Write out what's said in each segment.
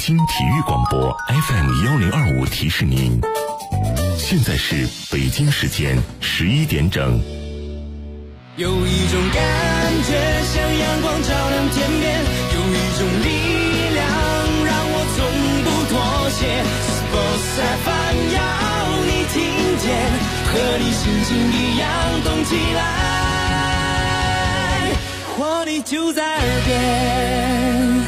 京体育广播 FM1025提示您，现在是北京时间11点整。 有一种感觉像阳光照亮天边，有一种力量让我从不妥协。Sports FM 要你听见，和你心情一样动起来，活力就在耳边。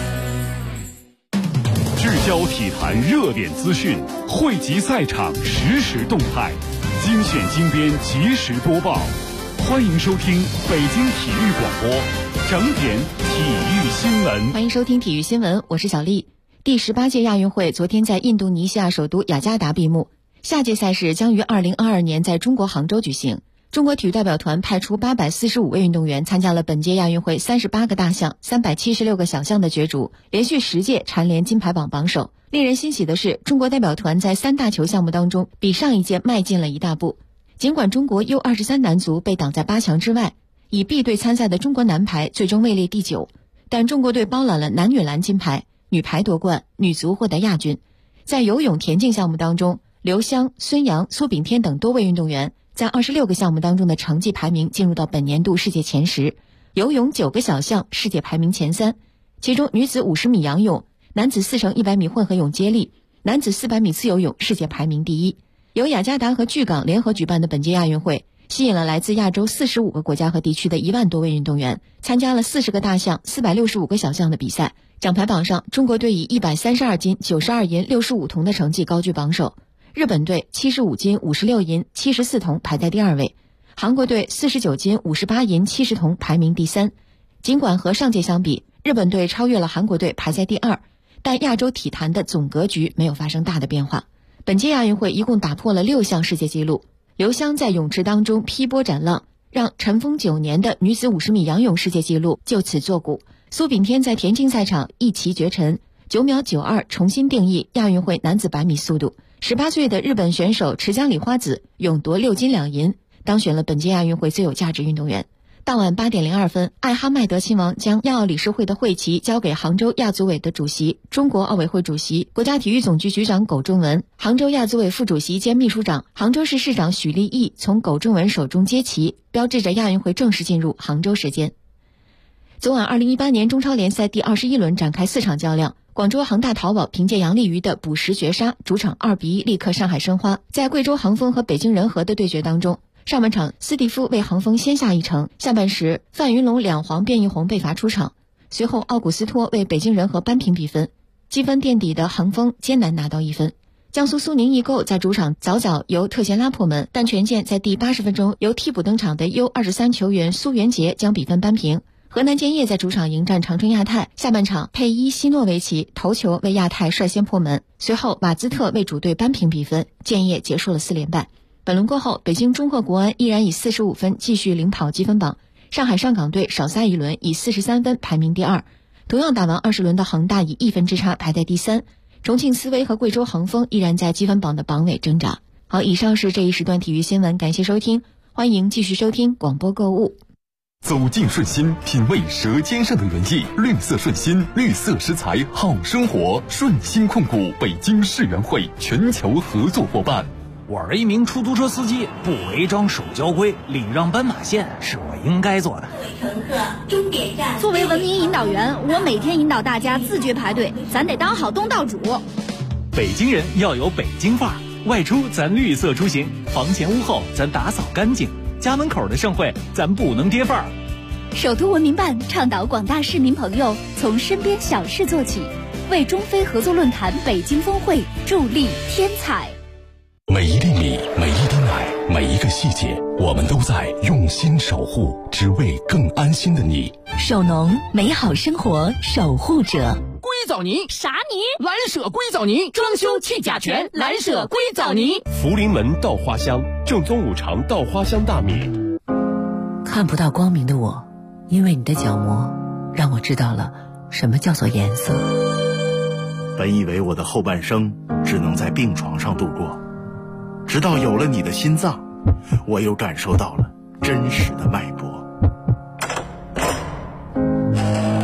聚焦体坛热点资讯，汇集赛场实时动态，精选精编及时播报。欢迎收听北京体育广播整点体育新闻。 欢迎收听体育新闻，我是小丽。第18届亚运会昨天在印度尼西亚首都雅加达闭幕，下届赛事将于2022年在中国杭州举行。中国体育代表团派出845位运动员参加了本届亚运会38个大项、376个小项的角逐，连续10届蝉联金牌榜榜首。令人欣喜的是，中国代表团在3大球项目当中比上一届迈进了一大步。尽管中国 U23 男足被挡在8强之外，以 B 队参赛的中国男排最终位列第9，但中国队包揽了男女篮金牌，女排夺冠，女足获得亚军。在游泳、田径项目当中，刘湘、孙杨、苏炳添等多位运动员在26个项目当中的成绩排名进入到本年度世界前10，游泳9个小项世界排名前3，其中女子50米仰泳、男子4乘100米混合泳接力、男子400米自由泳世界排名第1。由雅加达和巨港联合举办的本届亚运会，吸引了来自亚洲45个国家和地区的1万多位运动员，参加了40个大项、465个小项的比赛。奖牌榜上，中国队以132金、92银、65铜的成绩高居榜首。日本队75金、56银、74铜排在第2位，韩国队49金、58银、70铜排名第3。尽管和上届相比，日本队超越了韩国队排在第2，但亚洲体坛的总格局没有发生大的变化。本届亚运会一共打破了6项世界纪录，刘湘在泳池当中劈波斩浪，让尘封9年的女子50米仰泳世界纪录就此作古。苏炳添在田径赛场一骑绝尘，9秒92重新定义亚运会男子100米速度。18岁的日本选手池江里花子勇夺6金2银，当选了本届亚运会最有价值运动员。当晚8点02分，艾哈迈德亲王将亚奥理事会的会旗交给杭州亚组委的主席、中国奥委会主席、国家体育总局局长苟仲文，杭州亚组委副主席兼秘书长、杭州市市长许立毅从苟仲文手中接旗，标志着亚运会正式进入杭州时间。昨晚2018年中超联赛第21轮展开4场较量，广州恒大淘宝凭借杨立瑜的补时绝杀，主场2比1力克上海申花。在贵州恒丰和北京人和的对决当中，上半场斯蒂夫为恒丰先下一城，下半时范云龙2黄变1红被罚出场，随后奥古斯托为北京人和扳平比分，积分垫底的恒丰艰难拿到1分。江苏苏宁易购在主场早早由特贤拉破门，但权健在第80分钟由替补登场的 U23 球员苏元杰将比分扳平。河南建业在主场迎战长春亚泰，下半场佩伊西诺维奇头球为亚泰率先破门，随后瓦兹特为主队扳平比分，建业结束了4连败。本轮过后，北京中赫国安依然以45分继续领跑积分榜，上海上港队少赛一轮，以43分排名第2。同样打完20轮的恒大以1分之差排在第3，重庆斯威和贵州恒丰依然在积分榜的榜尾挣扎。好，以上是这一时段体育新闻，感谢收听，欢迎继续收听广播购物。 走进顺心，品味舌尖上的原意。绿色顺心，绿色食材好生活。顺心控股北京世园会全球合作伙伴。 我是一名出租车司机，不违章守交规，礼让斑马线是我应该做的。 各位乘客，终点站。 作为文明引导员，我每天引导大家自觉排队，咱得当好东道主。 北京人要有北京范儿，外出咱绿色出行，房前屋后咱打扫干净，家门口的盛会咱不能跌范儿。 首都文明办倡导广大市民朋友从身边小事做起，为中非合作论坛北京峰会助力添彩。 每一粒米，每一滴奶，每一个细节，我们都在用心守护，只为更安心的你。 首农，美好生活守护者。 硅藻泥啥泥？ 蓝舍硅藻泥，装修去甲醛，蓝舍硅藻泥。 福临门稻花香，正宗五常稻花香大米。 看不到光明的我，因为你的角膜，让我知道了什么叫做颜色。 本以为我的后半生只能在病床上度过，直到有了你的心脏，我又感受到了真实的脉搏。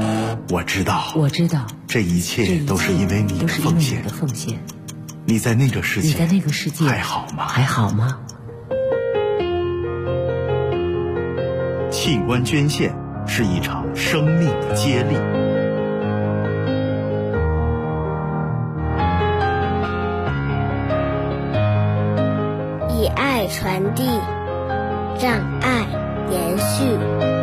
我知道，这一切都是因为你的奉献。你在那个世界还好吗？器官捐献是一场生命的接力。 以爱传递，让爱延续。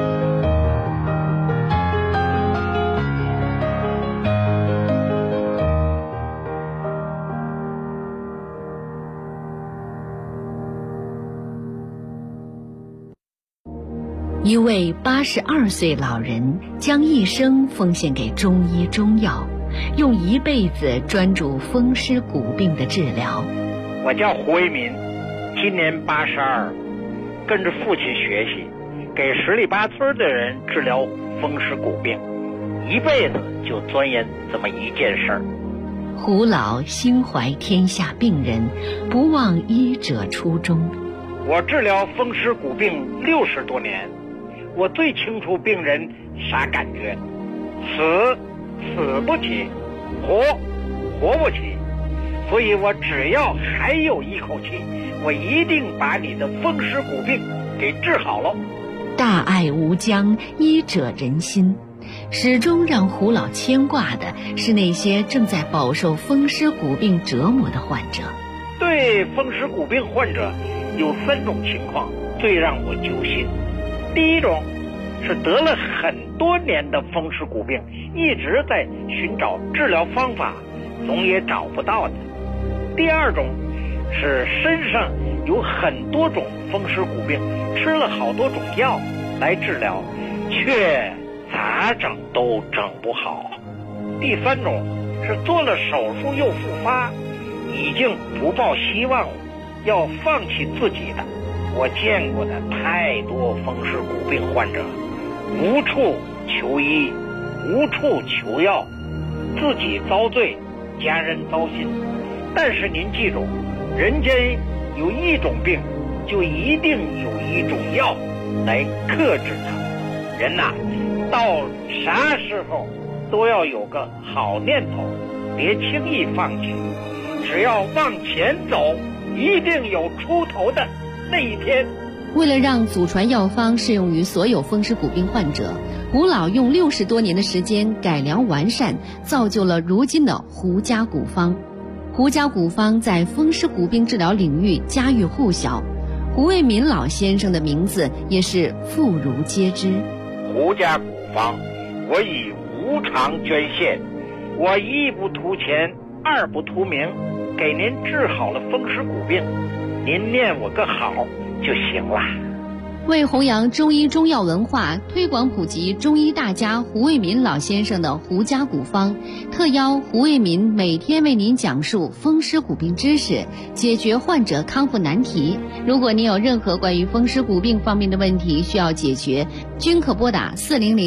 一位82岁老人将一生奉献给中医中药，用一辈子专注风湿骨病的治疗。 我叫胡为民，今年82，跟着父亲学习，给十里八村的人治疗风湿骨病，一辈子就钻研这么一件事儿。 胡老心怀天下病人，不忘医者初衷。 我治疗风湿骨病60多年，我最清楚病人啥感觉，死不起，活不起，所以我只要还有一口气，我一定把你的风湿骨病给治好了。 大爱无疆，医者仁心。始终让胡老牵挂的是那些正在饱受风湿骨病折磨的患者。 对风湿骨病患者有3种情况最让我揪心。第一种是得了很多年的风湿骨病，一直在寻找治疗方法，总也找不到的。第二种是身上有很多种风湿骨病，吃了好多种药来治疗，却咋整都整不好。第3种是做了手术又复发，已经不抱希望了，要放弃自己的。我见过的太多风湿骨病患者，无处求医，无处求药，自己遭罪，家人糟心。但是您记住，人间有一种病，就一定有一种药来克制它。人呐，到啥时候都要有个好念头，别轻易放弃。只要往前走，一定有出头的那一天。 为了让祖传药方适用于所有风湿骨病患者，胡老用60多年的时间改良完善，造就了如今的胡家骨方。胡家骨方在风湿骨病治疗领域家喻户晓，胡为民老先生的名字也是妇孺皆知。 胡家骨方，我以无偿捐献，我一不图钱，二不图名，给您治好了风湿骨病，您念我个好就行了。 为弘扬中医中药文化，推广普及中医大家胡为民老先生的胡家骨方，特邀胡为民每天为您讲述风湿骨病知识，解决患者康复难题。如果您有任何关于风湿骨病方面的问题需要解决，均可拨打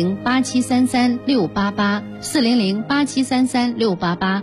400-8733-688 400-8733-688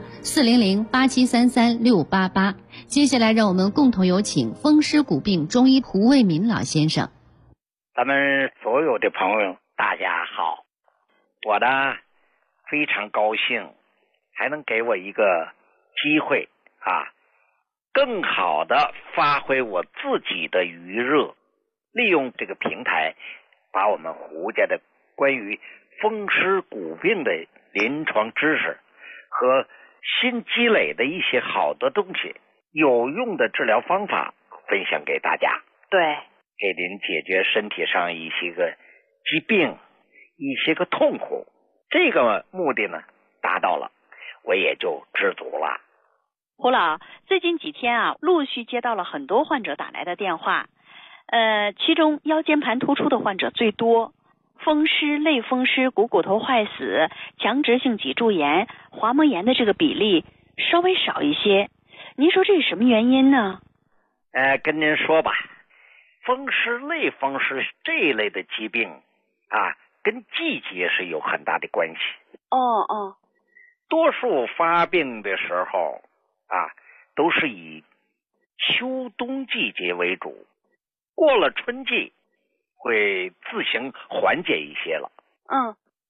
400-8733-688。接下来让我们共同有请风湿骨病中医胡为民老先生。 咱们所有的朋友大家好，我呢非常高兴还能给我一个机会更好的发挥我自己的余热，利用这个平台把我们胡家的关于风湿骨病的临床知识和新积累的一些好的东西，有用的治疗方法分享给大家。 对， 给您解决身体上一些个疾病，一些个痛苦，这个目的呢达到了，我也就知足了。 胡老，最近几天陆续接到了很多患者打来的电话，其中腰间盘突出的患者最多，风湿、类风湿、股骨头坏死、强直性脊柱炎、滑膜炎的这个比例稍微少一些，您说这是什么原因呢？ 跟您说吧，风湿、类风湿这一类的疾病跟季节是有很大的关系。多数发病的时候都是以秋冬季节为主，过了春季会自行缓解一些了。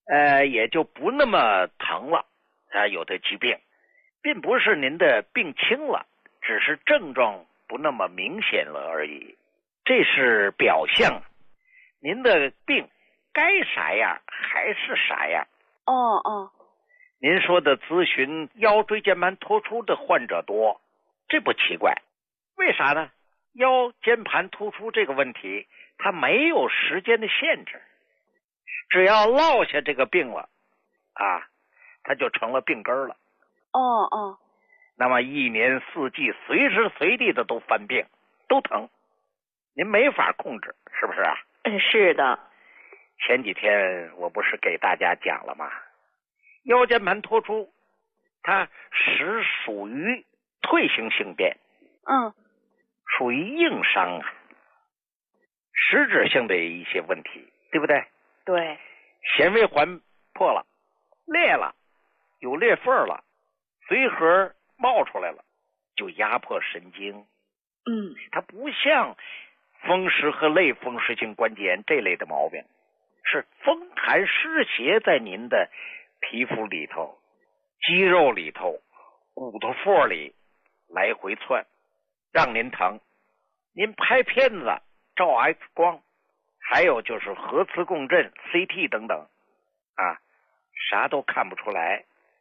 也就不那么疼了。有的疾病并不是您的病轻了，只是症状不那么明显了而已，这是表象。您的病该啥样还是啥样。您说的咨询腰椎间盘突出的患者多，这不奇怪。为啥呢？腰间盘突出这个问题它没有时间的限制，只要落下这个病了它就成了病根了。那么一年四季随时随地的都犯病都疼，您没法控制，是不是啊？ 是的。 前几天我不是给大家讲了吗？腰间盘突出它实属于退行性变，属于硬伤实质性的一些问题，对不对？ 对。 纤维环破了，裂了，有裂缝了，髓核冒出来了，就压迫神经。它不像风湿和类风湿性关节炎这类的毛病，是风寒湿邪在您的皮肤里头、肌肉里头、骨头缝里来回窜，让您疼。您拍片子、照 X 光，还有就是核磁共振、CT 等等啥都看不出来。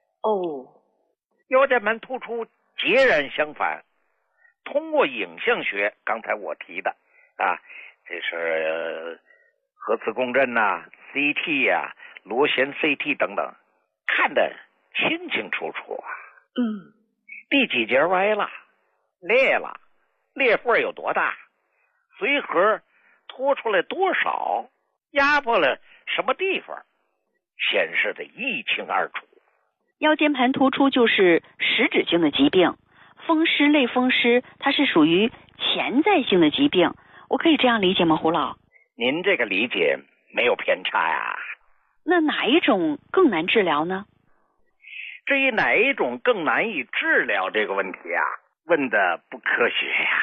腰间盘突出截然相反，通过影像学，刚才我提的这是核磁共振CT 螺旋 CT 等等，看得清清楚楚第几节歪了，裂了，裂缝有多大，髓核拖出来多少，压迫了什么地方，显示的一清二楚。 腰间盘突出就是实质性的疾病，风湿类风湿它是属于潜在性的疾病，我可以这样理解吗，胡老？ 您这个理解没有偏差呀。 那哪一种更难治疗呢？ 至于哪一种更难以治疗这个问题问的不科学呀。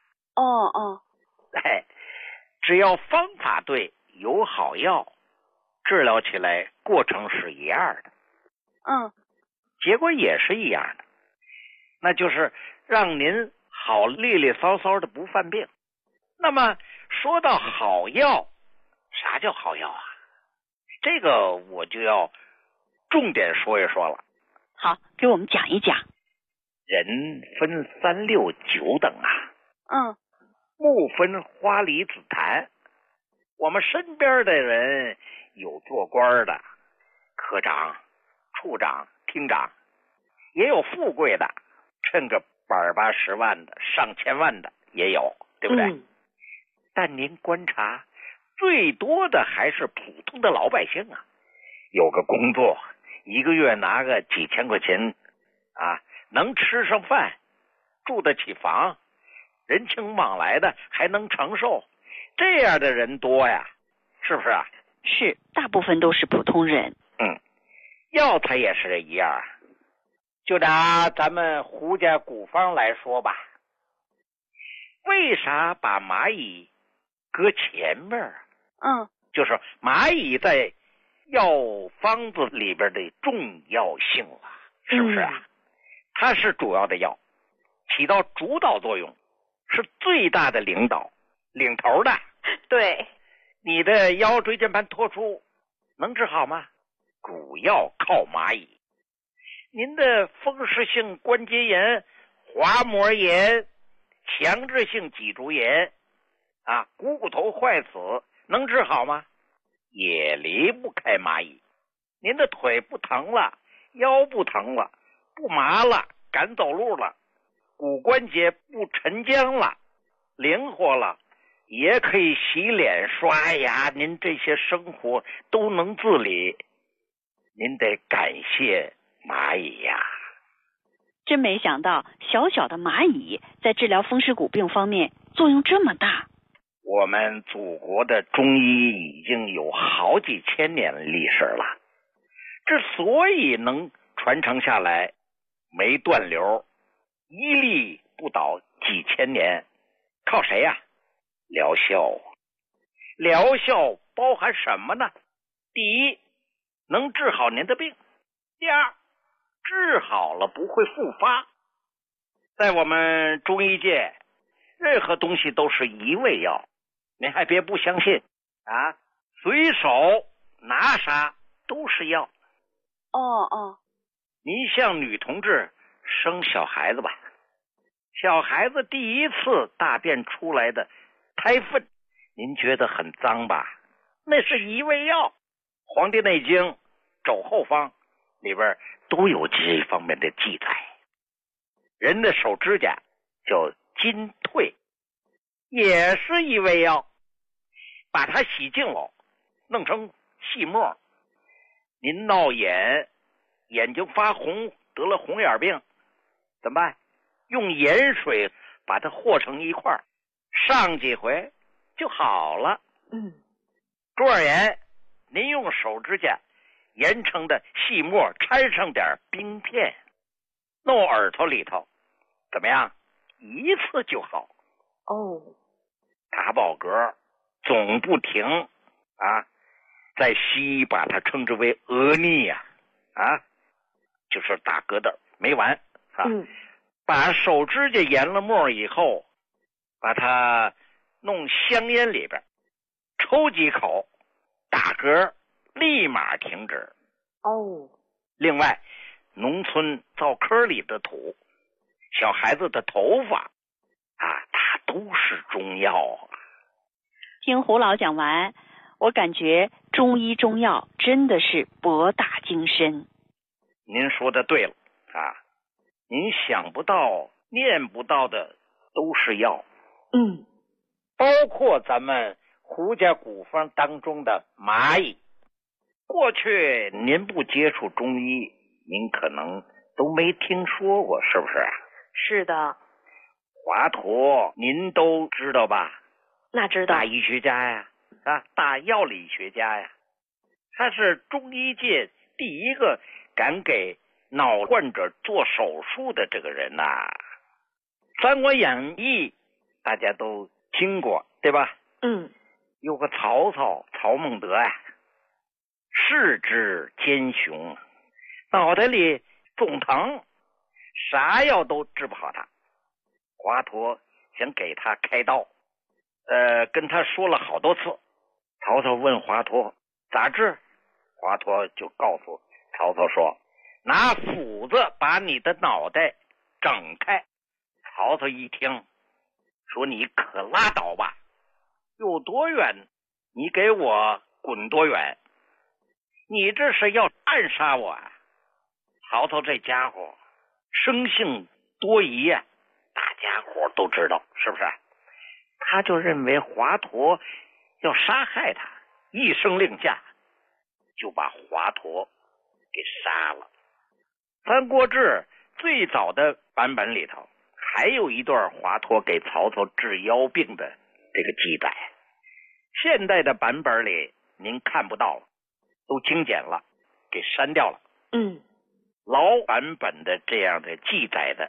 只要方法对，有好药，治疗起来过程是一样的。结果也是一样的，那就是让您好利利索索的不犯病。那么说到好药，啥叫好药这个我就要重点说一说了。 好，给我们讲一讲。 人分3、6、9等木分花梨紫檀。我们身边的人有做官的，科长、处长、厅长，也有富贵的，趁个80-80万的、上千万的也有，对不对？但您观察最多的还是普通的老百姓有个工作，一个月拿个几千块钱能吃上饭，住得起房，人情往来的还能承受，这样的人多呀，是不是是，大部分都是普通人。 药材也是一样。就拿咱们胡家古方来说吧，为啥把蚂蚁搁前面就是蚂蚁在药方子里边的重要性是不是它是主要的药，起到主导作用，是最大的领头的。 对。 你的腰椎间盘突出能治好吗？主要靠蚂蚁。您的风湿性关节炎、滑膜炎、强制性脊柱炎股头坏死能治好吗？也离不开蚂蚁。您的腿不疼了，腰不疼了，不麻了，敢走路了，骨关节不沉僵了，灵活了，也可以洗脸刷牙，您这些生活都能自理。您得感谢蚂蚁呀。 真没想到小小的蚂蚁在治疗风湿骨病方面作用这么大。 我们祖国的中医已经有好几千年历史了，之所以能传承下来没断流，屹立不倒几千年，靠谁疗效。疗效包含什么呢？第一， 能治好您的病；第二，治好了不会复发。在我们中医界，任何东西都是一味药，您还别不相信啊！随手拿啥都是药。您像女同志生小孩子吧，小孩子第一次大便出来的胎粪，您觉得很脏吧？那是一味药，《黄帝内经·肘后方》里边都有这方面的记载。人的手指甲叫筋退，也是一味药，把它洗净了，弄成细末。您闹眼，眼睛发红，得了红眼病，怎么办？用盐水把它和成一块，上几回就好了。中耳炎，您用手指甲研成的细末掺上点冰片，弄耳朵里头，怎么样？一次就好。打饱嗝总不停啊，在西医把它称之为额逆就是打嗝的没完把手指甲研了末以后，把它弄香烟里边抽几口，打嗝立马停止。另外，农村灶坑里的土，小孩子的头发它都是中药。 听胡老讲完，我感觉中医中药真的是博大精深。 您说的对了您想不到念不到的都是药。包括咱们胡家古方当中的蚂蚁。过去您不接触中医，您可能都没听说过，是不是啊？ 是的。 华佗您都知道吧？ 那知道。 大医学家呀，大药理学家呀，他是中医界第一个敢给脑患者做手术的这个人三国演义大家都听过，对吧？有个曹孟德视之奸雄，脑袋里总疼，啥药都治不好他。华佗想给他开刀，跟他说了好多次。曹操问华佗咋治，华佗就告诉曹操说，拿斧子把你的脑袋整开。曹操一听说，你可拉倒吧，有多远你给我滚多远，你这是要暗杀我啊！曹操这家伙生性多疑大家伙都知道，是不是？他就认为华佗要杀害他，一声令下就把华佗给杀了。三国志最早的版本里头还有一段华佗给曹操治腰病的这个记载，现代的版本里您看不到了，都精简了，给删掉了。老版本的这样的记载的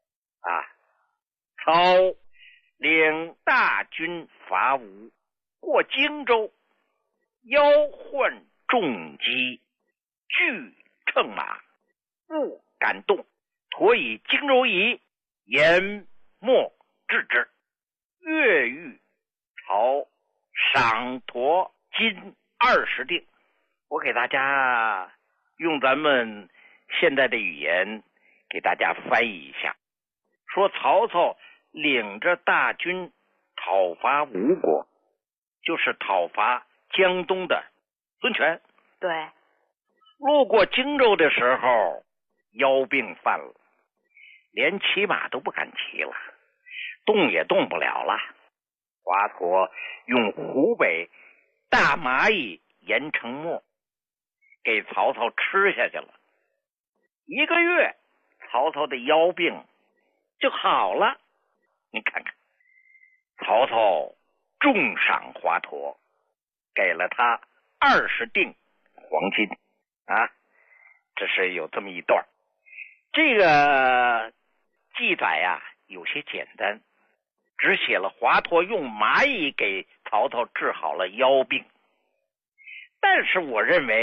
操领大军伐吴，过荆州，腰患重疾，拒乘马，不敢动，驮以荆州夷，研墨治之。越狱，曹赏驮金20锭。我给大家用咱们现在的语言给大家翻译一下，说曹操领着大军讨伐吴国，就是讨伐江东的孙权。 对。 路过荆州的时候，腰病犯了，连骑马都不敢骑了，动也动不了了。华佗用湖北大蚂蚁研成末给曹操吃下去了，1个月曹操的腰病就好了。你看看，曹操重赏华佗，给了他20锭黄金这是有这么一段。这个记载有些简单，只写了华佗用蚂蚁给曹操治好了腰病。但是我认为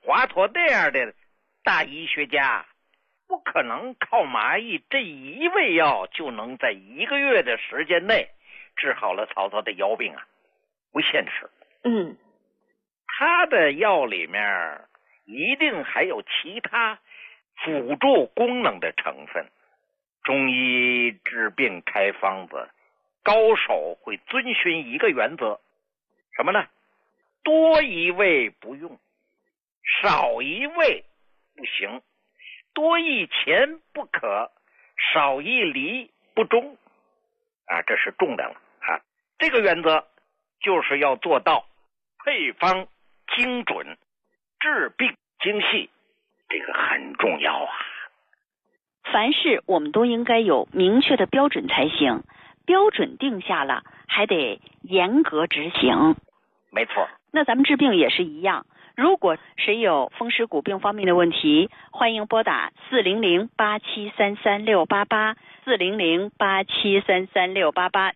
华佗那样的大医学家，不可能靠麻邑这一味药就能在1个月的时间内治好了曹操的腰病啊，不现实。他的药里面一定还有其他辅助功能的成分。中医治病开方子，高手会遵循一个原则，什么呢？多一味不用，少一味不行，多一钱不可，少一厘不中啊，这是重的了啊。这个原则就是要做到配方精准，治病精细，这个很重要啊。 凡事我们都应该有明确的标准才行，标准定下了，还得严格执行。 没错。 那咱们治病也是一样，如果谁有风湿骨病方面的问题，欢迎拨打400-8733-688 400-8733-688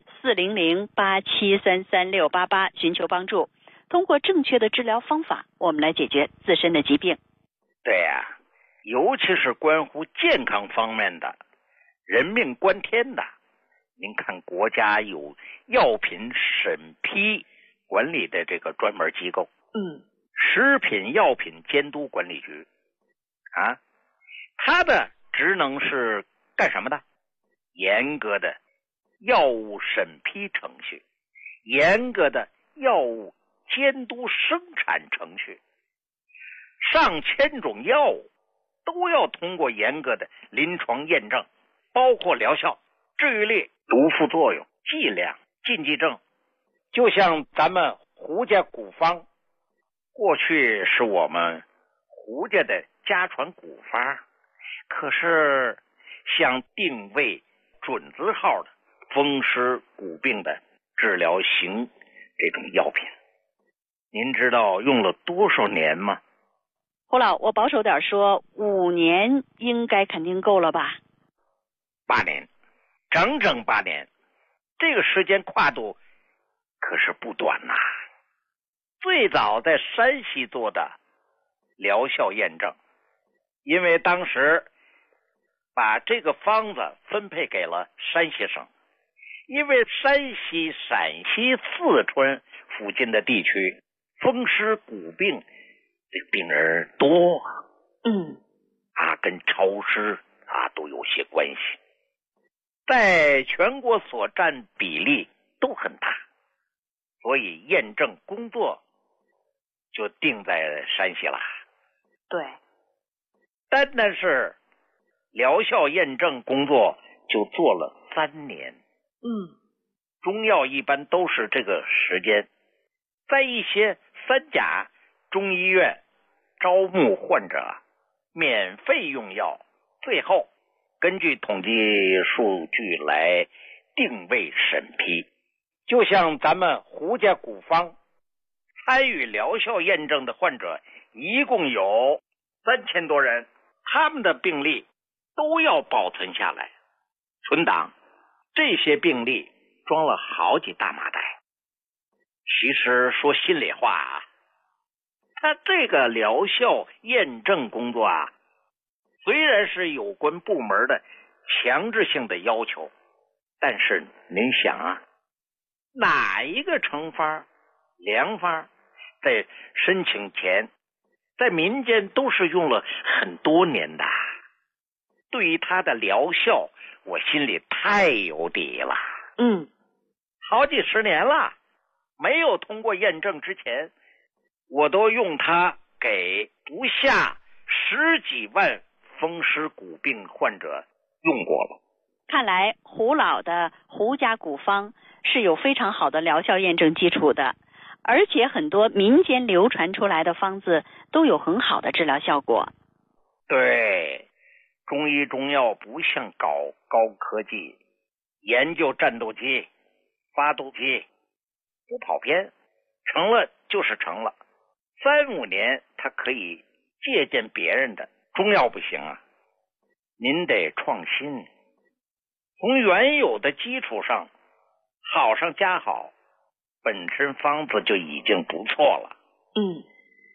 400-8733-688寻求帮助。通过正确的治疗方法，我们来解决自身的疾病。 对呀，尤其是关乎健康方面的，人命关天的。您看国家有药品审批管理的这个专门机构，食品药品监督管理局啊，它的职能是干什么的？严格的药物审批程序，严格的药物监督生产程序，上千种药物都要通过严格的临床验证，包括疗效、治愈率、毒副作用、剂量、禁忌症。就像咱们胡家古方，过去是我们胡家的家传古方，可是像定位准字号的风湿骨病的治疗型这种药品，您知道用了多少年吗？ 胡老，我保守点说，5年应该肯定够了吧 ？8年，整整8年，这个时间跨度可是不短呐。最早在山西做的疗效验证，因为当时把这个方子分配给了山西省，因为山西、陕西、四川附近的地区风湿骨病这个病人多，跟潮湿都有些关系，在全国所占比例都很大，所以验证工作就定在山西了。 对， 但是疗效验证工作就做了3年。中药一般都是这个时间，在一些3甲中医院招募患者，免费用药，最后根据统计数据来定位审批。就像咱们胡家古方参与疗效验证的患者一共有3000多人，他们的病历都要保存下来存档，这些病历装了好几大麻袋。其实说心里话他这个疗效验证工作虽然是有关部门的强制性的要求，但是您想哪一个成方、良方在申请前在民间都是用了很多年的，对于它的疗效我心里太有底了。好几十年了，没有通过验证之前，我都用它给不下10几万风湿骨病患者用过了。 看来胡老的胡家古方是有非常好的疗效验证基础的，而且很多民间流传出来的方子都有很好的治疗效果。 对，中医中药不像搞高科技，研究战斗机、发动机，不跑偏，成了就是成了，3-5年它可以借鉴别人的。中药不行您得创新，从原有的基础上好上加好，本身方子就已经不错了。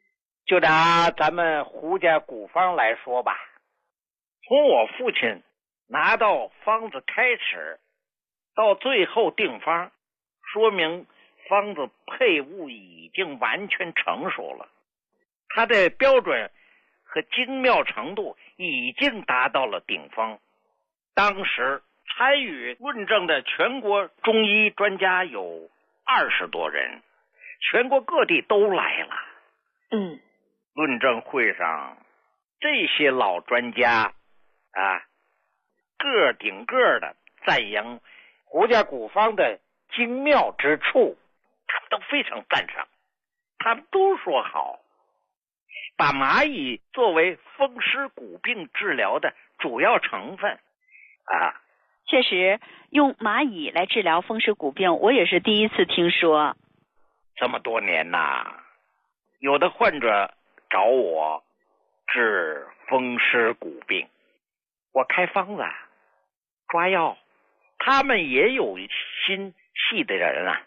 就拿咱们胡家古方来说吧，从我父亲拿到方子开始到最后定方，说明方子配物已经完全成熟了，它的标准和精妙程度已经达到了顶峰。当时参与论证的全国中医专家有20多人，全国各地都来了。论证会上，这些老专家个顶个的赞扬胡家古方的精妙之处，他们都非常赞赏，他们都说好，把蚂蚁作为风湿骨病治疗的主要成分确实，用蚂蚁来治疗风湿骨病，我也是第一次听说。 这么多年有的患者找我治风湿骨病，我开方子抓药，他们也有心细的人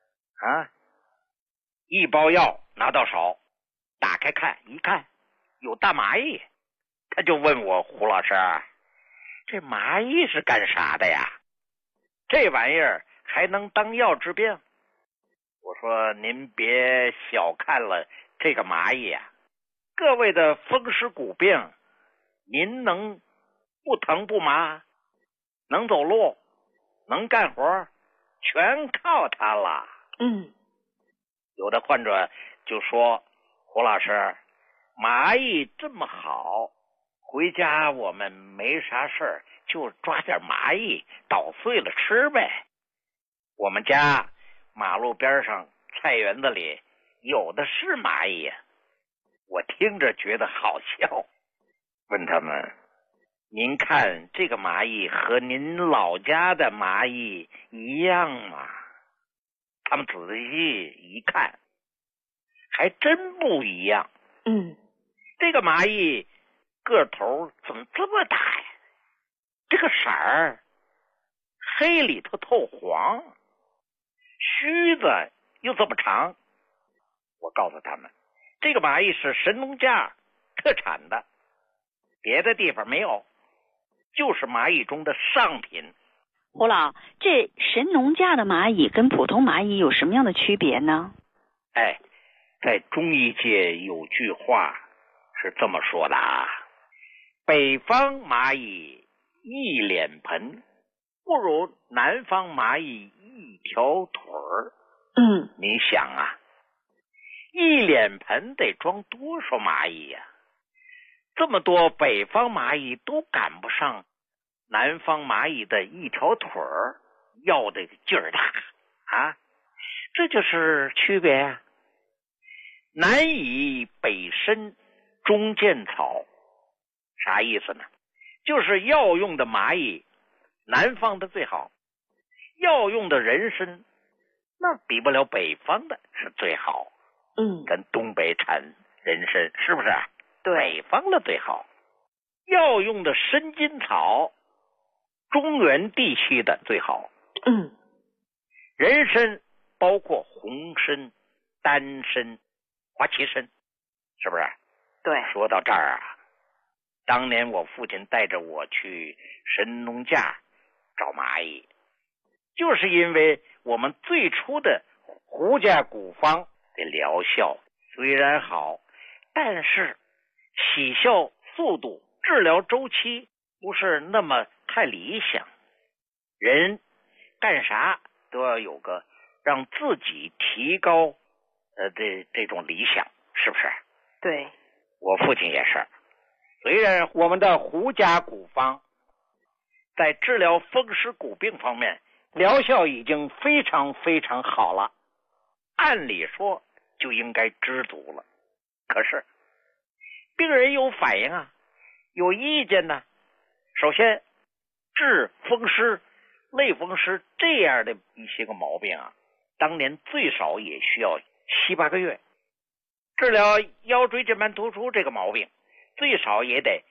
一包药拿到手，打开看，一看有大蚂蚁，他就问我，胡老师，这蚂蚁是干啥的呀？这玩意儿还能当药治病？我说您别小看了这个蚂蚁各位的风湿骨病，您能不疼不麻，能走路，能干活，全靠它了。有的患者就说，胡老师，蚂蚁这么好，回家我们没啥事儿，就抓点蚂蚁捣碎了吃呗。我们家马路边上菜园子里有的是蚂蚁我听着觉得好笑，问他们，您看这个蚂蚁和您老家的蚂蚁一样吗？他们仔细一看，还真不一样。这个蚂蚁个头怎么这么大呀？这个色儿黑里头透黄，须子又这么长。我告诉他们，这个蚂蚁是神农架特产的，别的地方没有，就是蚂蚁中的上品。 胡老，这神农架的蚂蚁跟普通蚂蚁有什么样的区别呢？ 在中医界有句话是这么说的北方蚂蚁一脸盆，不如南方蚂蚁一条腿儿。你想一脸盆得装多少蚂蚁呀？这么多北方蚂蚁都赶不上南方蚂蚁的一条腿儿，要的劲儿大这就是区别南蚁北参中见草，啥意思呢？就是药用的蚂蚁南方的最好，药用的人参那比不了北方的是最好。跟东北产人参是不是？ 对， 北方的最好。药用的参筋草中原地区的最好。人参包括红参、丹参、花旗参，是不是？ 对。 说到这儿当年我父亲带着我去神农架找蚂蚁，就是因为我们最初的胡家古方的疗效虽然好，但是起效速度、治疗周期不是那么太理想。人干啥都要有个让自己提高这种理想，是不是？ 对， 我父亲也是。虽然我们的胡家古方在治疗风湿骨病方面疗效已经非常非常好了，按理说就应该知足了，可是病人有反应有意见呢。首先，治风湿、类风湿这样的一些个毛病当年最少也需要7、8个月。治疗腰椎间盘突出这个毛病最少也得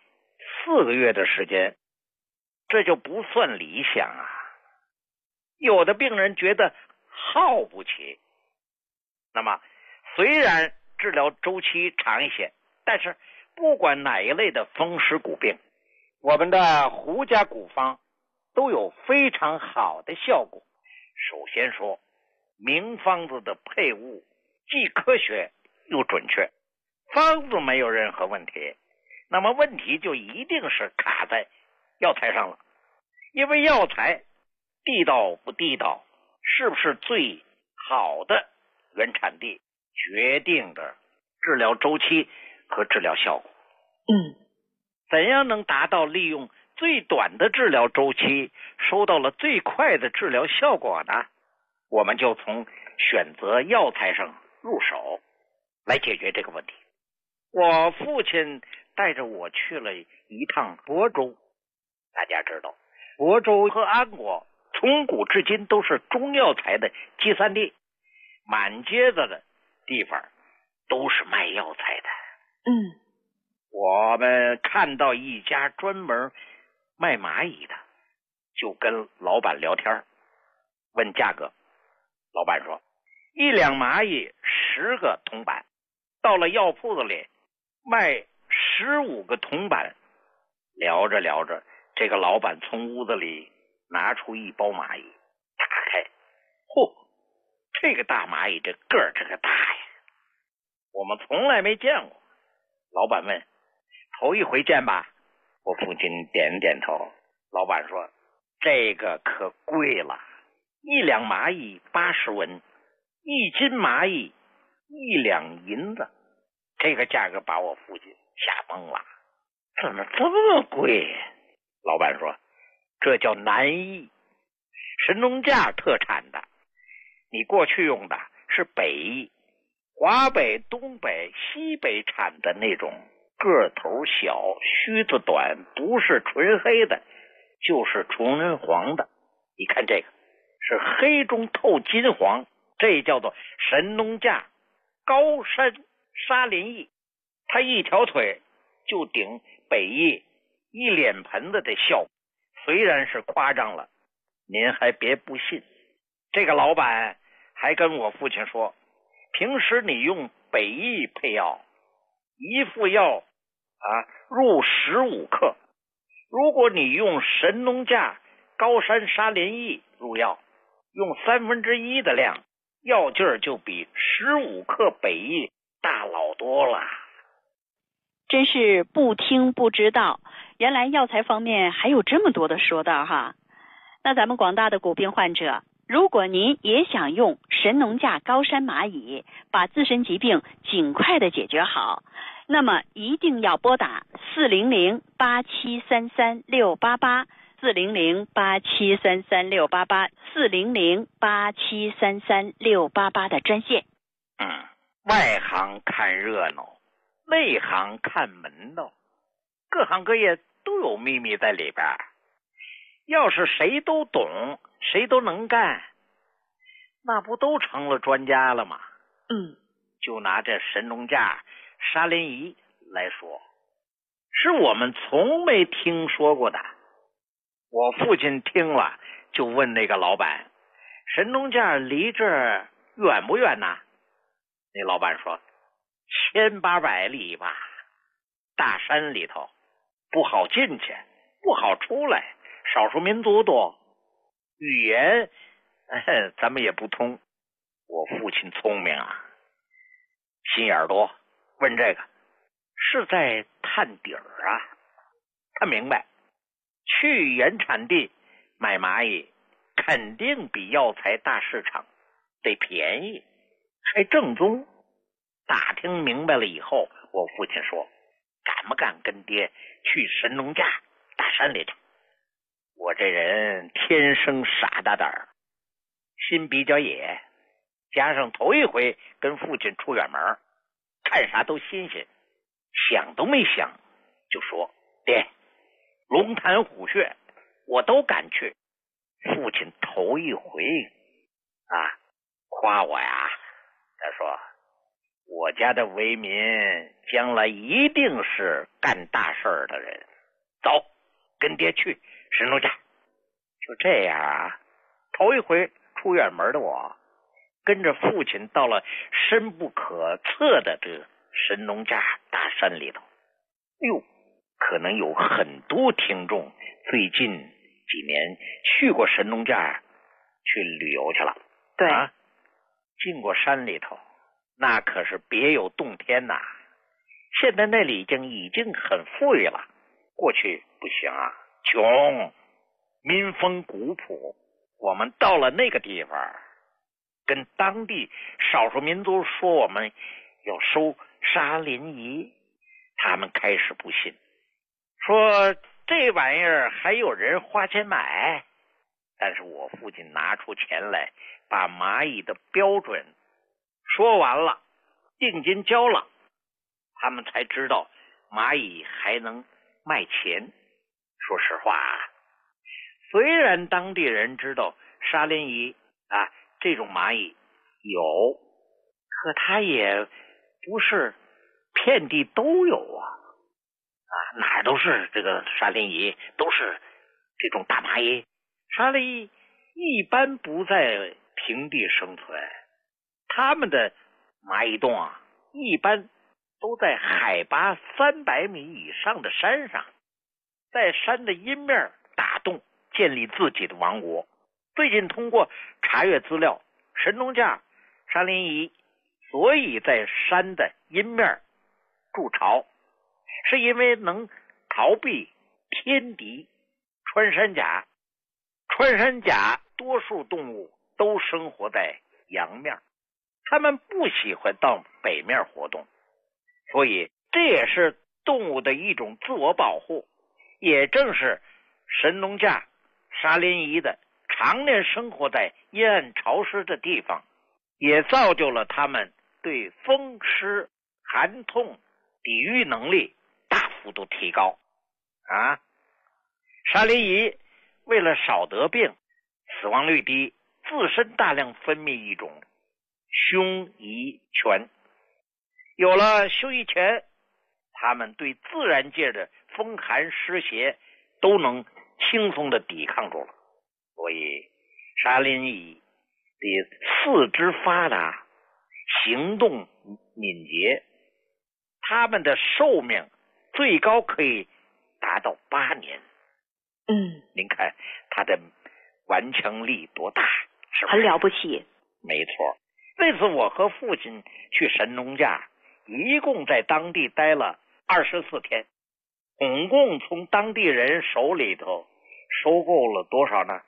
4个月的时间，这就不算理想有的病人觉得耗不起。那么虽然治疗周期长一些，但是不管哪一类的风湿骨病，我们的胡家古方都有非常好的效果。首先说，名方子的配伍既科学又准确，方子没有任何问题，那么问题就一定是卡在药材上了。因为药材地道不地道，是不是最好的原产地，决定着治疗周期和治疗效果。怎样能达到利用最短的治疗周期收到了最快的治疗效果呢？我们就从选择药材上入手来解决这个问题。我父亲带着我去了一趟亳州，大家知道亳州和安国从古至今都是中药材的集散地，满街子的地方都是卖药材的。我们看到一家专门卖蚂蚁的，就跟老板聊天，问价格。老板说1两蚂蚁10个铜板，到了药铺子里卖15个铜板。聊着聊着，这个老板从屋子里拿出一包蚂蚁，打开，嚯，这个大蚂蚁这个儿这个大呀，我们从来没见过。老板问，头一回见吧？我父亲点点头。老板说，这个可贵了，1两蚂蚁80文，1斤蚂蚁1两银子。这个价格把我父亲吓懵了，怎么这么贵？老板说，这叫南医，神农架特产的，你过去用的是北医，华北、东北、西北产的那种个头小、须子短，不是纯黑的就是纯黄的。你看这个是黑中透金黄，这叫做神农架高山沙林翼，它一条腿就顶北翼一脸盆子的效果。虽然是夸张了，您还别不信。这个老板还跟我父亲说，平时你用北翼配药，一副药入15克，如果你用神农架高山沙林翼入药，用1/3的量，药劲儿就比15克北翼大老多了。 真是不听不知道，原来药材方面还有这么多的说道哈。那咱们广大的骨病患者，如果您也想用神农架高山蚂蚁把自身疾病尽快的解决好，那么一定要拨打400-8733-688 400-8733-688 400-8733-688的专线。 外行看热闹，内行看门道，各行各业都有秘密在里边。要是谁都懂，谁都能干，那不都成了专家了吗？就拿这神农架沙林仪来说，是我们从没听说过的。我父亲听了就问那个老板，神农架离这儿远不远呢？那老板说1800里吧，大山里头不好进去，不好出来，少数民族多，语言咱们也不通。我父亲聪明啊，心眼多，问这个是在探底儿啊。他明白去原产地买蚂蚁肯定比药材大市场得便宜，还正宗。打听明白了以后，我父亲说，敢不敢跟爹去神农架大山里头？我这人天生傻大胆，心比较野，加上头一回跟父亲出远门，看啥都新鲜，想都没想就说，爹，龙潭虎穴我都敢去。父亲头一回夸我呀，他说我家的为民将来一定是干大事的人，走，跟爹去神农架。就这样头一回出远门的我跟着父亲到了深不可测的这个神农架大山里头。哟，可能有很多听众最近几年去过神农架去旅游去了。 对啊，进过山里头，那可是别有洞天呐。现在那里已经很富裕了，过去不行啊，穷，民风古朴。我们到了那个地方，跟当地少数民族说我们要收沙林仪，他们开始不信，说这玩意儿还有人花钱买。但是我父亲拿出钱来，把蚂蚁的标准说完了，定金交了，他们才知道蚂蚁还能卖钱。说实话，虽然当地人知道沙林仪啊这种蚂蚁有，可它也不是遍地都有啊，哪都是这个沙林仪，都是这种大蚂蚁。沙林仪一般不在平地生存，它们的蚂蚁洞啊，一般都在海拔300米以上的山上，在山的阴面打洞，建立自己的王国。最近通过查阅资料，神农架沙林仪所以在山的阴面筑巢，是因为能逃避天敌穿山甲。穿山甲多数动物都生活在阳面，它们不喜欢到北面活动，所以这也是动物的一种自我保护。也正是神农架沙林仪的常年生活在阴暗潮湿的地方，也造就了它们对风湿寒痛抵御能力大幅度提高啊。沙林仪为了少得病，死亡率低，自身大量分泌一种凶乙醛。有了凶乙醛，它们对自然界的风寒湿邪都能轻松的抵抗住了。所以沙林仪的四肢发达，行动敏捷，它们的寿命最高可以达到8年。您看它的顽强力多大，是不是很了不起？ 没错。这次我和父亲去神农架，一共在当地待了24天，总共从当地人手里头收购了多少呢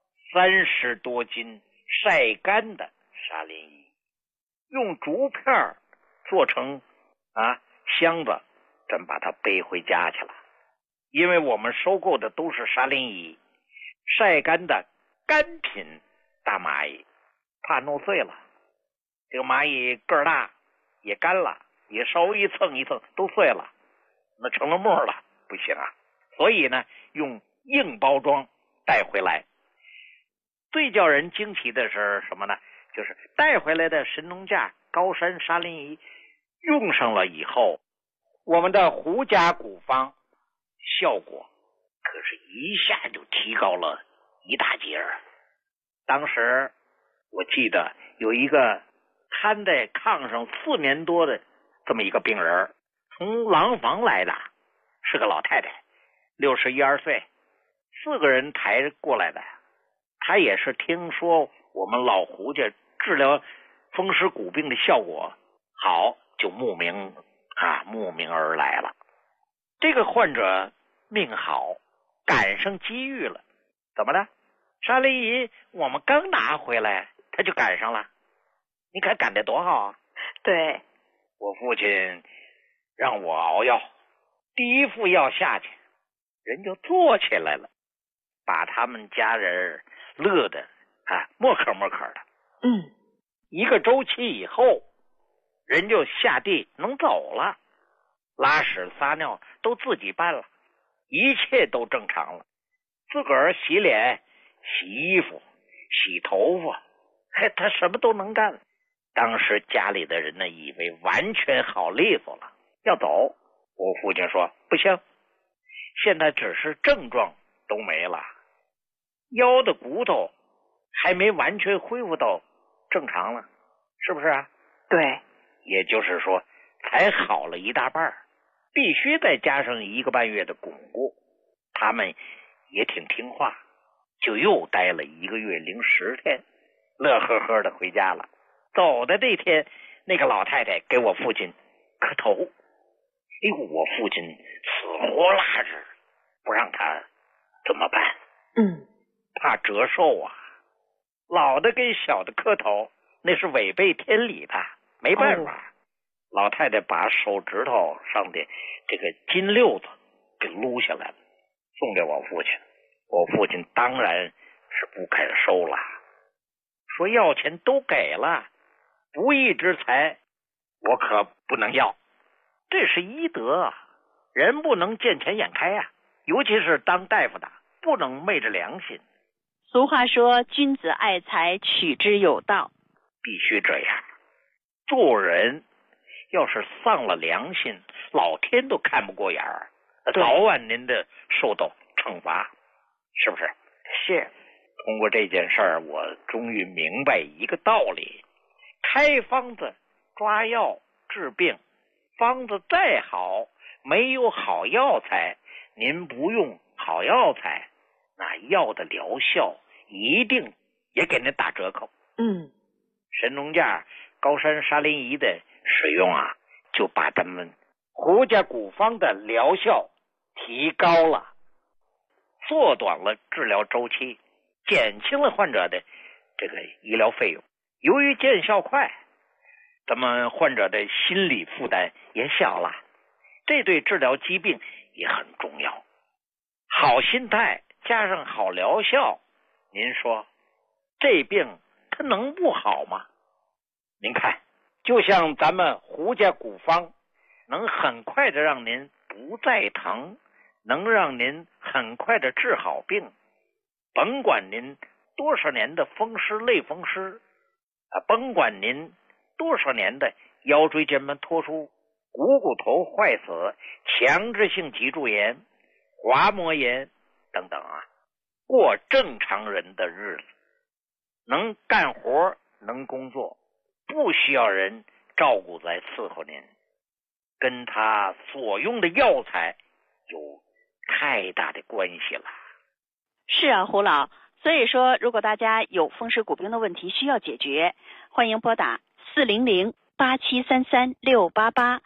？30多斤晒干的沙林仪，用竹片做成箱子，真把它背回家去了。因为我们收购的都是沙林仪晒干的干品大蚂蚁，怕弄碎了。这个蚂蚁个儿大，也干了，也稍微一蹭一蹭都碎了，那成了沫了，不行啊。所以呢，用硬包装带回来。最叫人惊奇的是什么呢？就是带回来的神农架高山沙林仪用上了以后，我们的胡家古方效果可是一下就提高了一大截。当时我记得有一个瘫在炕上4年多的这么一个病人，从廊坊来的，是个老太太，61、2岁，4个人抬过来的。她也是听说我们老胡家治疗风湿骨病的效果好，就慕名而来了。这个患者命好，赶上机遇了。怎么了？沙林仪我们刚拿回来，他就赶上了。你看赶得多好啊！ 对， 我父亲让我熬药，第一副药下去，人就坐起来了，把他们家人乐得默克的。一个周期以后，人就下地能走了，拉屎撒尿都自己办了，一切都正常了。自个儿洗脸、洗衣服、洗头发，他什么都能干。当时家里的人呢，以为完全好利索了，要走。我父亲说不行，现在只是症状都没了，腰的骨头还没完全恢复到正常了，是不是啊？ 对， 也就是说才好了一大半，必须再加上1个半月的巩固。他们也挺听话，就又待了1个月零10天，乐呵呵的回家了。走的那天，那个老太太给我父亲磕头，哎呦，我父亲死活拉着不让他怎么办？怕折寿啊，老的跟小的磕头，那是违背天理的，没办法。老太太把手指头上的这个金溜子给撸下来了，送给我父亲。我父亲当然是不肯收了，说要钱都给了，不义之财我可不能要，这是医德啊，人不能见钱眼开啊，尤其是当大夫的，不能昧着良心。 俗话说，君子爱财，取之有道， 必须这样。做人要是丧了良心，老天都看不过眼儿，早晚您的受到惩罚，是不是？是。通过这件事儿，我终于明白一个道理：开方子抓药治病，方子再好，没有好药材，您不用好药材，那药的疗效一定也给您打折扣。神农架、高山沙林仪的使用啊，就把咱们胡家古方的疗效提高了，缩短了治疗周期，减轻了患者的这个医疗费用。由于见效快，咱们患者的心理负担也小了，这对治疗疾病也很重要。好心态加上好疗效，您说这病它能不好吗？您看，就像咱们胡家古方，能很快的让您不再疼，能让您很快的治好病，甭管您多少年的风湿类风湿甭管您多少年的腰椎间盘脱出、股头坏死、强制性脊柱炎、滑膜炎等等啊，过正常人的日子，能干活能工作，不需要人照顾来伺候您，跟他所用的药材有太大的关系了。 是啊，胡老，所以说如果大家有风湿骨病的问题需要解决，欢迎拨打400-8733-688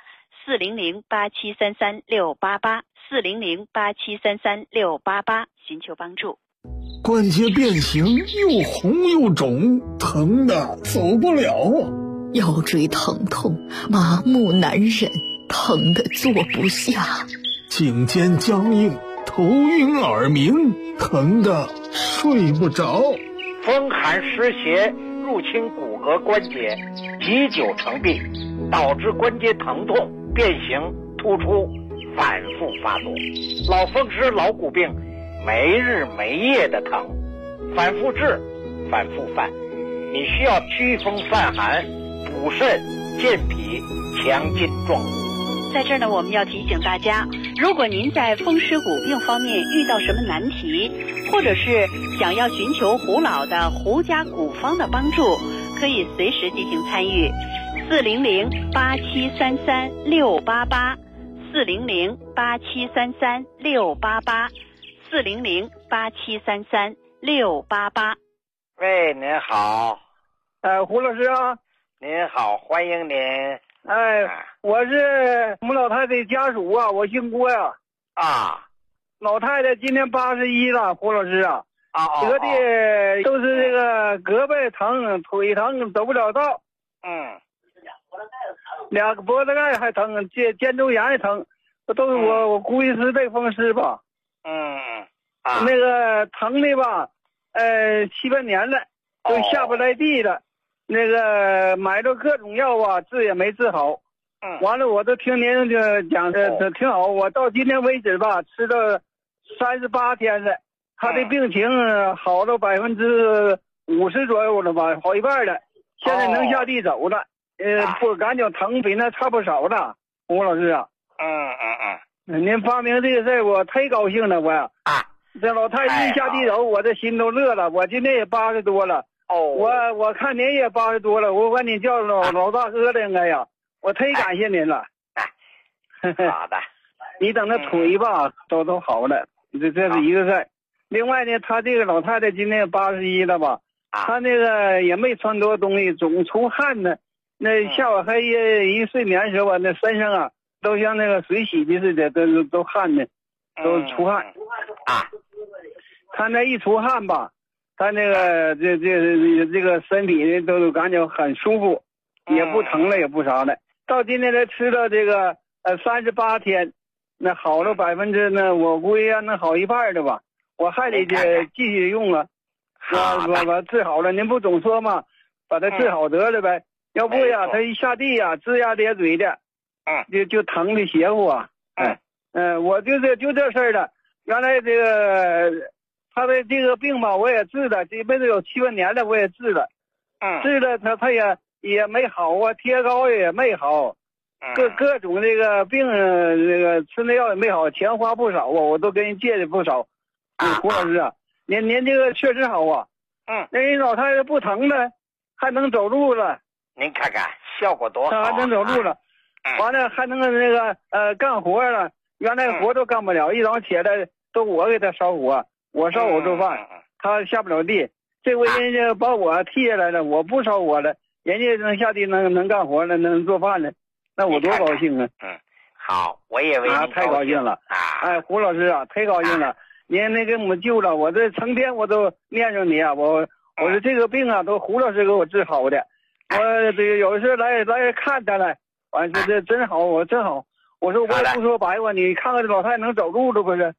400-8733-688 400-8733-688寻求帮助。 关节变形，又红又肿，疼的走不了啊！ 腰椎疼痛，麻木难忍，疼的坐不下； 颈肩僵硬，头晕耳鸣，疼的睡不着； 风寒湿邪入侵骨骼关节，积久成病，导致关节疼痛、变形、突出，反复发作。老风湿、老骨病没日没夜的疼，反复治，反复犯，你需要祛风散寒、补肾健脾、强筋壮骨。 在这儿呢，我们要提醒大家，如果您在风湿骨病方面遇到什么难题，或者是想要寻求胡老的胡家古方的帮助，可以随时进行参与。400-8733-688 400-8733-688 400-8733-688。 喂，您好。 胡老师啊。 您好，欢迎您。 我是我们老太太家属啊，我姓郭呀。老太太今年81了，胡老师啊。得的都是这个胳膊疼、腿疼，走不了道。两个脖子盖还疼，肩周炎还疼，都是我估计是类风湿吧。那个疼的吧，7、8年了，都下不来地了。那个买了各种药啊，治也没治好。完了我都听您讲的挺好，我到今天为止吧，吃了38天了，他的病情好了50%左右了吧，好一半了，现在能下地走了。不感觉疼比那差不少了，胡老师啊。您发明这个事儿，我忒高兴了，我呀。这老太太一下地走，我这心都乐了。我今年也80多了， 我看您也80多了，我管你叫老大哥了，应该呀。我忒感谢您了。 好的。 你等那腿吧，都好了，这是一个事儿。另外呢，他这个老太太今年81了吧？她那个也没穿多东西，总出汗呢。那下午还一睡眠时候吧，那身上啊都像那个水洗的似的，都汗呢，都出汗。他那一出汗吧，他那个这个身体呢都感觉很舒服，也不疼了，也不啥了。到今天才吃了这个38天，那好了我估计能好一半了吧。我还得继续用啊。我治好了，您不总说嘛，把它治好得了呗。要不呀，他一下地呀，龇牙咧嘴的，就疼的邪乎啊。我就这事儿了。原来这个他的这个病吧，我也治了，这辈子有7、8年了，我也治了。治了他也没好啊，贴膏也没好，各种这个病这个吃那药也没好，钱花不少啊，我都跟人借的不少。胡老师啊，您这个确实好啊。那人老太太不疼了，还能走路了。 您看看效果多好。 他还能走路了，完了还能那个干活了。原来活都干不了，一早起来都我给他烧火，我烧火做饭，他下不了地。这回人家把我替下来了，我不烧火了，人家能下地能干活了，能做饭了，那我多高兴啊！ 好，我也为你太高兴了哎，胡老师啊，太高兴了！您那给我们救了，我这成天我都念着你啊！我说这个病啊，都胡老师给我治好的。我这个有时候来看他来，完说这真好，我真好。我说我也不说白话，你看看这老太太能走路了不是？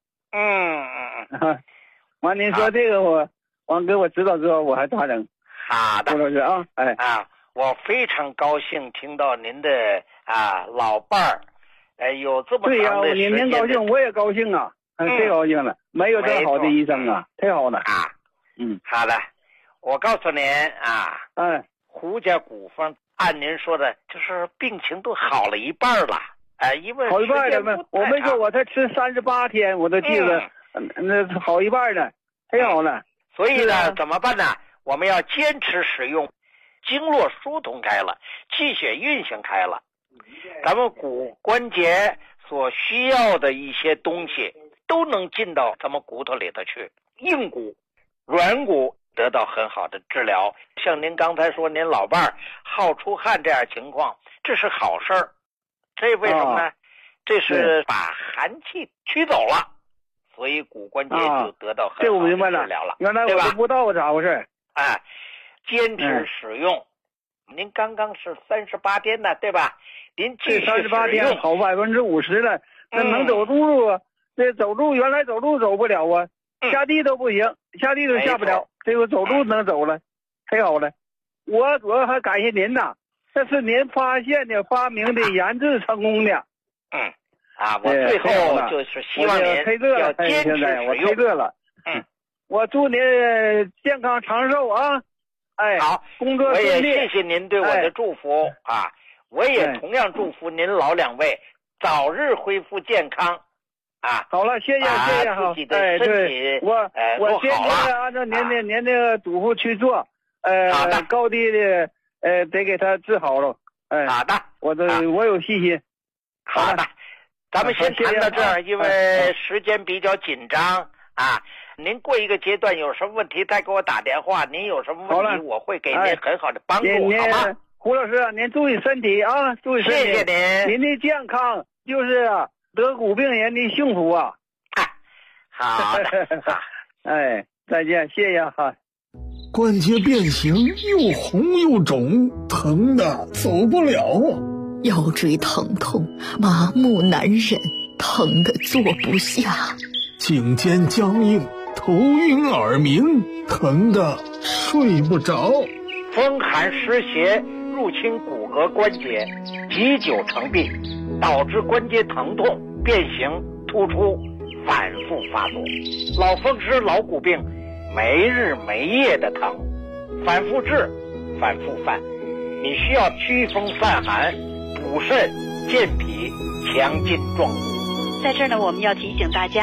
完您说这个完给我指导我还咋整？ 好的， 胡老师啊， 我非常高兴听到您的老伴儿，有这么长的时间。 对呀，您高兴，我也高兴啊，太高兴了，没有这么好的医生啊，太好了好的，我告诉您胡家古风按您说的，就是病情都好了一半了。因为好一半了，我没说我才吃38天，我都记得，那好一半了，太好了。 所以呢，怎么办呢？我们要坚持使用，经络疏通开了，气血运行开了，咱们骨关节所需要的一些东西都能进到咱们骨头里头去，硬骨、软骨得到很好的治疗。像您刚才说，您老伴儿好出汗这样情况，这是好事儿。这为什么呢？这是把寒气驱走了，所以骨关节就得到很好的治疗了。 原来我都不知道咋回事。 坚持使用。您刚刚是38天呢，对吧？您继续 38天好50%了，那能走路啊？这走路原来走路走不了啊，下地都不行，下地都下不了，这个走路能走了，太好了。我主要还感谢您呐。这是您发现的、发明的、研制成功的。 我最后就是希望您要坚持使用。 我忒乐了。我祝您健康长寿啊！ 好， 工作顺利。 我也谢谢您对我的祝福我也同样祝福您老2位早日恢复健康好了，谢谢自己的身体我坚决按照您的嘱咐去做。高低的。得给他治好了。 好的， 我有信心。 好的，咱们先谈到这儿，因为时间比较紧张您过一个阶段有什么问题再给我打电话，您有什么问题我会给您很好的帮助，好吗？ 胡老师，您注意身体啊，注意身体。 谢谢您。 您的健康就是得骨病人的幸福啊。 好的。 再见，谢谢哈。 关节变形，又红又肿，疼的走不了啊！ 腰椎疼痛，麻木难忍，疼的坐不下； 颈肩僵硬，头晕耳鸣，疼的睡不着； 风寒湿邪入侵骨骼关节，积久成病，导致关节疼痛、变形、突出，反复发作。老风湿、老骨病。没日没夜的疼，反复治，反复犯，你需要驱风散寒、补肾、健脾、强筋壮骨。 在这儿呢，我们要提醒大家，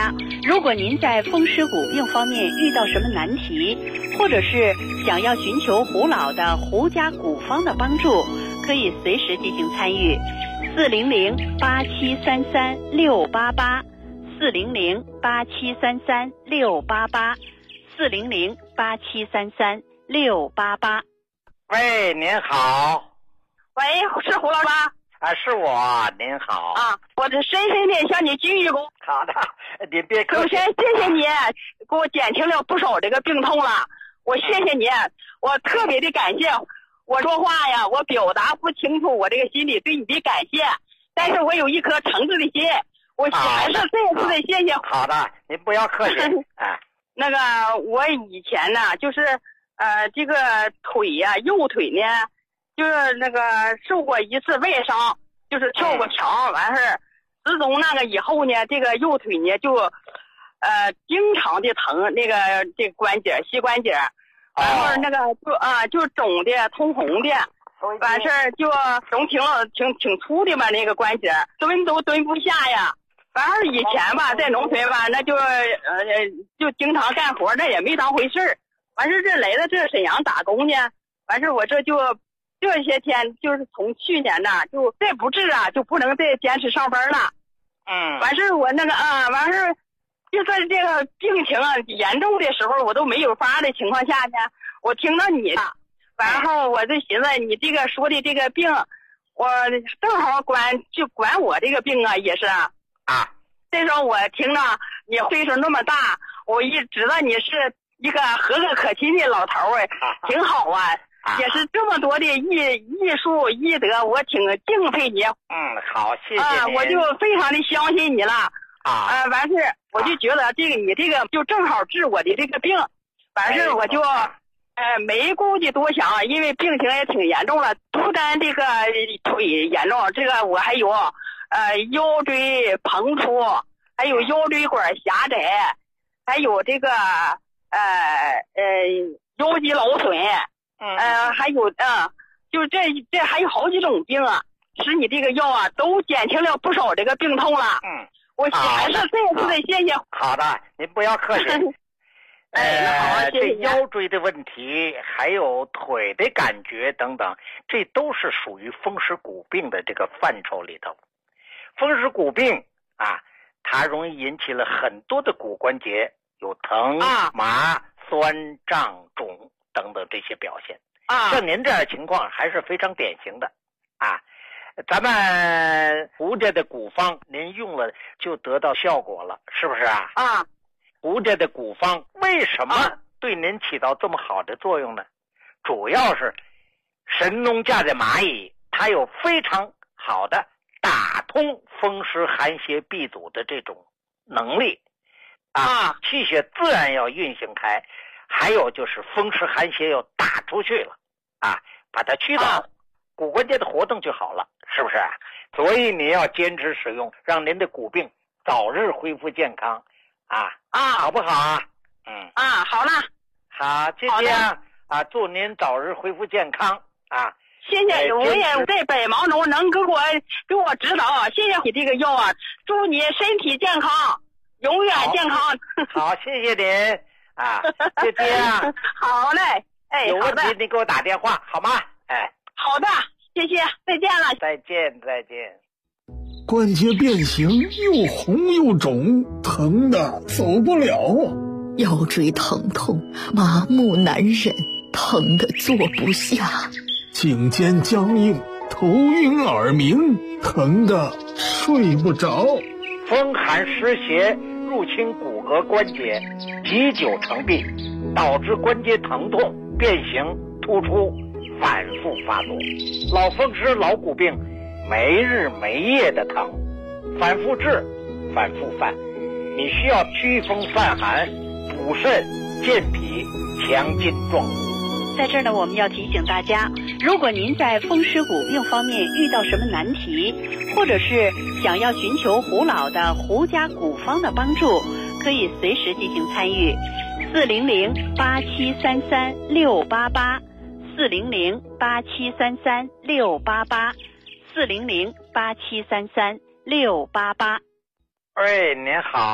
如果您在风湿骨病方面遇到什么难题，或者是想要寻求胡老的胡家古方的帮助，可以随时进行参与。400-8733-688 400-8733-688 400-8733-688。 喂，您好。 喂，是胡老吧？ 啊，是我，您好。 啊，我这深深的向你鞠一躬。 好的，您别客气。 首先谢谢你，给我减轻了不少这个病痛了。我谢谢你，我特别的感谢。我说话呀，我表达不清楚我这个心里对你的感谢，但是我有一颗诚挚的心，我还是再次的谢谢。 好的，您不要客气。哎， 那个我以前呢，就是这个腿呀，右腿呢。就是那个受过一次外伤，就是跳过墙，完事自从那个以后呢，这个右腿呢就经常的疼，那个这个关节膝关节，然后那个就肿的通红的，完事就肿挺粗的吧，那个关节蹲都蹲不下呀。完事以前吧，在农村吧，那就经常干活，那也没当回事儿。完事这来了这沈阳打工呢，完事我这些天就是从去年呢，就再不治啊，就不能再坚持上班了。完事我那个完事就在这个病情严重的时候，我都没有法的情况下呢，我听到你的，然后我就寻思你这个说的这个病，我正好管我这个病啊，也是啊。再说我听着你岁数那么大，我一知道你是一个和蔼可亲的老头儿，挺好啊。也是这么多的艺术医德，我挺敬佩你。 好，谢谢您。 我就非常的相信你了。完事我就觉得你这个就正好治我的这个病。完事我就没顾忌多想，因为病情也挺严重了，不单这个腿严重，这个我还有腰椎膨出，还有腰椎管狭窄，还有这个腰肌劳损。还有就是这还有好几种病啊，使你这个药啊都减轻了不少这个病痛了。我还是再次的谢谢。 好的，您不要客气。这腰椎的问题，还有腿的感觉等等，这都是属于风湿骨病的这个范畴里头。风湿骨病它容易引起了很多的骨关节有疼、麻、酸、胀、肿等等这些表现。像您这样的情况还是非常典型的。咱们胡家的古方您用了就得到效果了，是不是啊？胡家的古方为什么对您起到这么好的作用呢？主要是神农架的蚂蚁，它有非常好的打通风湿寒邪闭阻的这种能力气血自然要运行开，还有就是风湿寒邪要打出去了把它驱导，骨关节的活动就好了，是不是？所以你要坚持使用，让您的骨病早日恢复健康好不好好了， 好，就这样祝您早日恢复健康谢谢，我也在百忙中能给我指导，谢谢你这个药祝你身体健康，永远健康。 好，谢谢您就这样。 好嘞， 有问题你给我打电话好吗？ 好的，谢谢，再见了。 再见。 关节变形，又红又肿，疼的走不了腰椎疼痛，麻木难忍，疼的坐不下。 颈肩僵硬，头晕耳鸣，疼的睡不着。 风寒湿邪入侵骨骼关节，积久成病，导致关节疼痛、变形、突出，反复发作。老风湿、老骨病，没日没夜的疼，反复治，反复犯。你需要祛风散寒、补肾、健脾、强筋壮骨。 在这儿呢，我们要提醒大家，如果您在风湿骨病方面遇到什么难题，或者是想要寻求胡老的胡家古方的帮助，可以随时进行参与。400-8733-688 400-8733-688 400-8733-688。 喂，您好。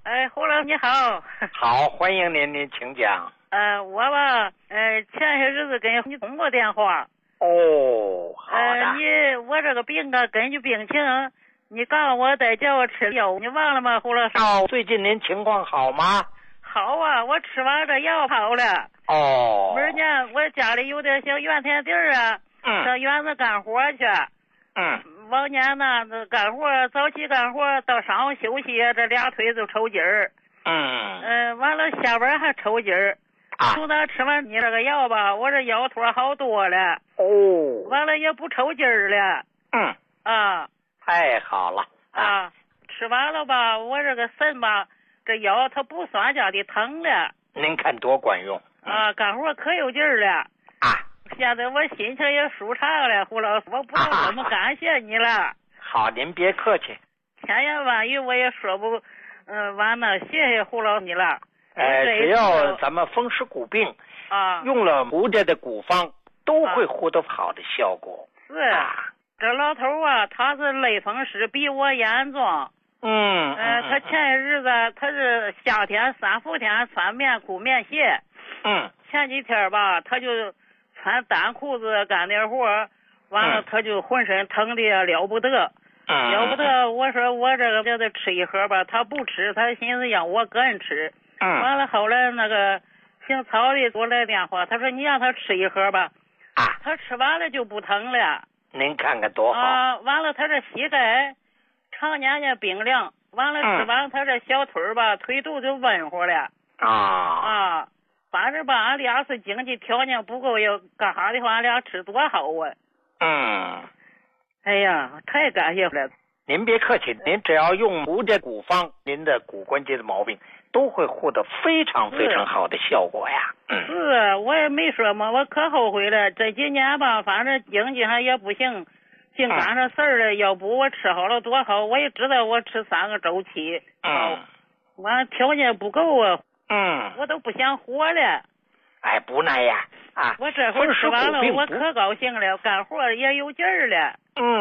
哎，胡老你好。 好，欢迎您，您请讲。 我吧，前些日子跟你通过电话。 哦，好的。 我这个病啊，根据病情，你告诉我得叫我吃药，你忘了吗，胡老师？ 最近您情况好吗？ 好啊，我吃完这药好了。 哦。 明年我家里有点小院田地儿啊，上院子干活去。往年呢，干活早起干活，到上午休息，这俩腿就抽筋儿。完了下班还抽筋儿。从咱吃完你这个药吧，我这腰托好多了。完了也不抽筋儿了。 太好了。 吃完了吧，我这个肾吧，这腰它不酸家的疼了。 您看多管用。 干活可有劲儿了。现在我心情也舒畅了，胡老师，我不知道怎么感谢你了。 好，您别客气。 千言万语我也说不完了，谢谢胡老师你了。 只要咱们风湿骨病用了胡家的古方，都会获得好的效果。 这老头他是类风湿比我严重。他前些日子他是夏天3伏天穿棉裤棉鞋。前几天吧，他就穿单裤子干点活，完了他就浑身疼的了不得。了不得，我说我这个叫他吃一盒吧，他不吃，他寻思让我个人吃。完了后来那个姓曹的给我来电话，他说你让他吃一盒吧。他吃完了就不疼了。 您看看多好。 完了他这膝盖常年的冰凉，完了吃完他这小腿吧，腿肚就温乎了。反正吧，俺俩是经济条件不够，要干啥的话，俺俩吃多好啊。哎呀，太感谢了。 您别客气，您只要用胡家古方，您的骨关节的毛病都会获得非常非常好的效果呀。 我也没说嘛，我可后悔了。这几年吧，反正经济上也不行，净赶上事儿了。要不我吃好了多好，我也知道我吃3个周期。完条件不够啊。我都不想活了。 不那样我这会吃完了，我可高兴了，干活也有劲儿了。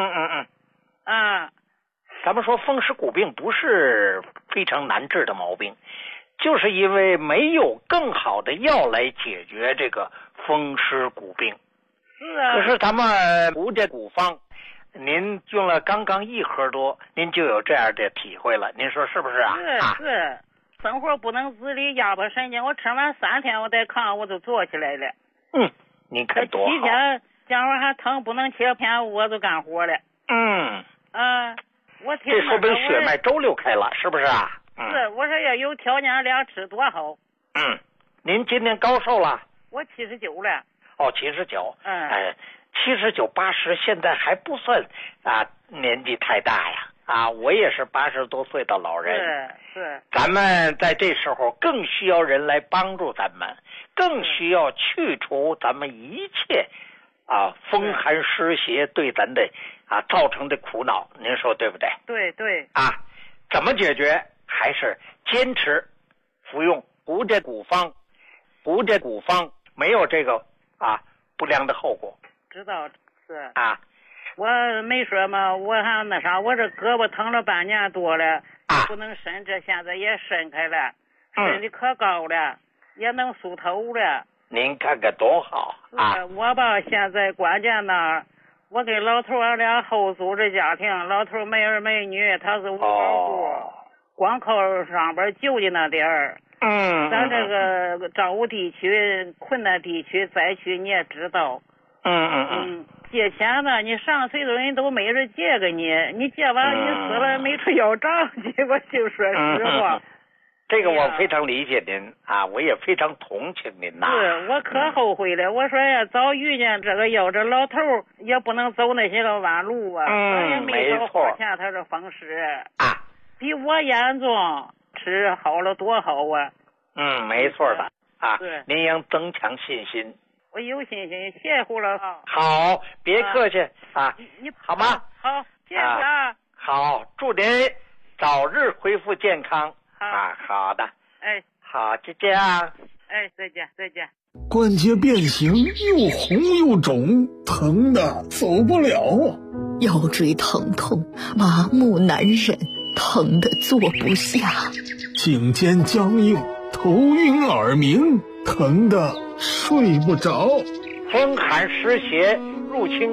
咱们说风湿骨病不是非常难治的毛病，就是因为没有更好的药来解决这个风湿骨病。可是咱们胡家古方，您用了刚刚1盒多，您就有这样的体会了，您说是不是啊？ 是。生活不能自理，压迫神经。我吃完3天，我在炕我就坐起来了。 你看多好。 7天讲话还疼，不能切片，我就干活了。我听这说明血脉周流开了，是不是啊？ 我说要有条件俩吃多好。 您今年高寿了？ 我79了。 79。79、80现在还不算年纪太大呀。我也是80多岁的老人。咱们在这时候更需要人来帮助咱们，更需要去除咱们一切风寒湿邪对咱的造成的苦恼，您说对不对？ 对。 怎么解决？还是坚持服用胡家古方。胡家古方没有这个不良的后果。 知道是。我没说嘛，我还那啥，我这胳膊疼了半年多了，不能伸，这现在也伸开了，伸的可高了，也能梳头了。 您看看多好我吧现在关键呢，我跟老头俺俩后组织家庭，老头没儿没女，他是无保户，光靠上边救济那点儿。咱这个张武地区困难地区灾区你也知道。借钱呢，你上岁数人都没人借给你，你借完你死了没处要账去，我就说实话。 这个我非常理解您我也非常同情您我可后悔了。我说呀，早遇见这个药，这老头也不能走那些个弯路他也没少花钱，他这风湿比我严重，吃好了多好没错的您应增强信心。 我有信心，谢谢胡老师。 好，别客气你好吗？ 好，谢谢好，祝您早日恢复健康。好的。好，再见再见。 关节变形，又红又肿，疼的走不了腰椎疼痛，麻木难忍， 疼得坐不下， 颈肩僵硬，头晕耳鸣，疼得睡不着。 风寒湿邪入侵